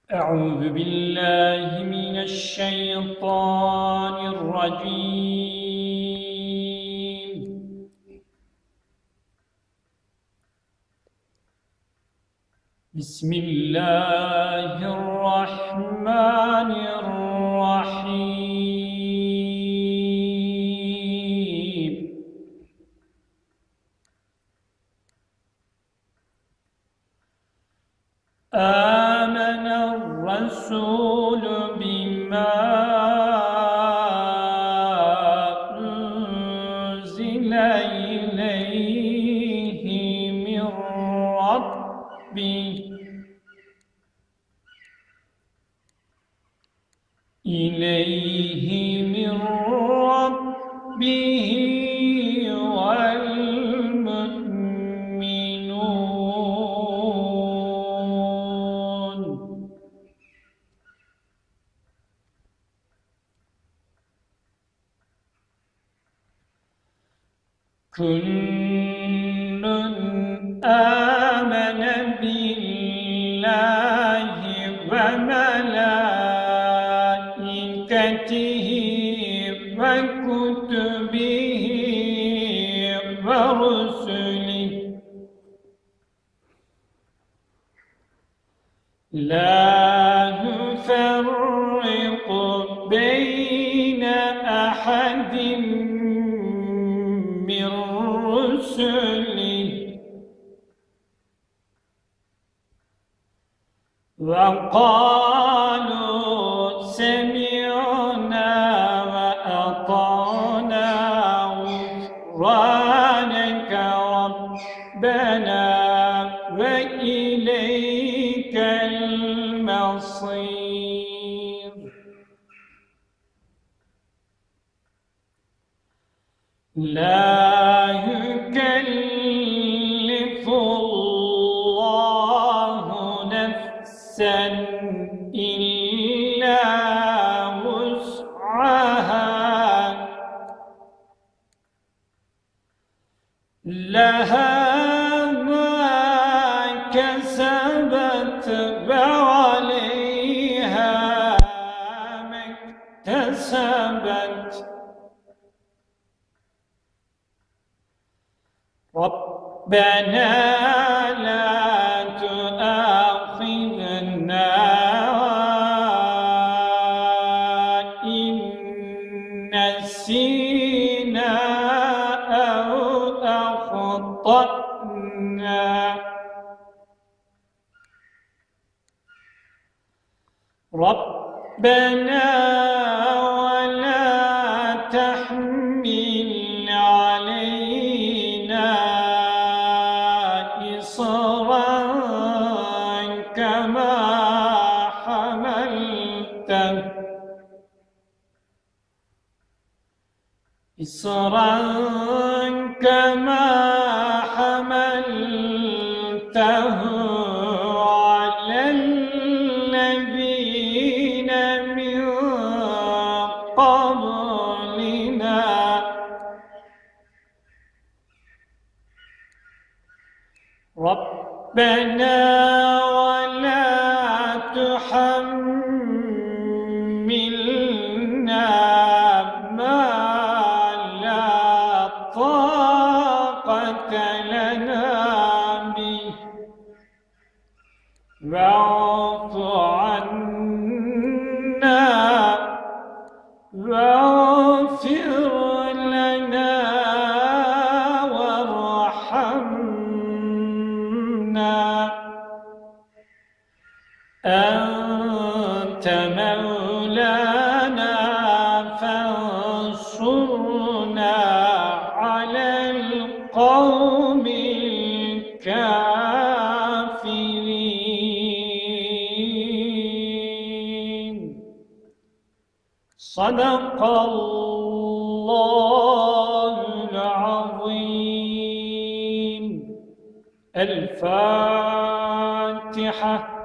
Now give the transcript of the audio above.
أعوذ بالله من الشيطان الرجيم. بسم الله الرحمن الرحيم. آمن الرسول بما أنزل إليه من ربه والمؤمنون. كل آمن بالله وملائكته وكتبه ورسله لا نفرق بين أحد من رسله وقالوا سمعنا وأطعنا غفرانك ربنا وإليك المصير. لا يكلف الله نفسا إلا وسعها لها ما كسبت وعليها ما اكتسبت. ربنا لا تؤاخذنا إن نسينا أو أخطأنا. ربنا ولا تحمل علينا إصرا كما حملته على الذين من قبلنا. ربنا ولا تحملنا ما لا طاقة لنا به واعف عنا واغفر لنا وارحمنا. أنت مولانا فانصرنا على القوم الكافرين. صدق الله العظيم. الفاتحة.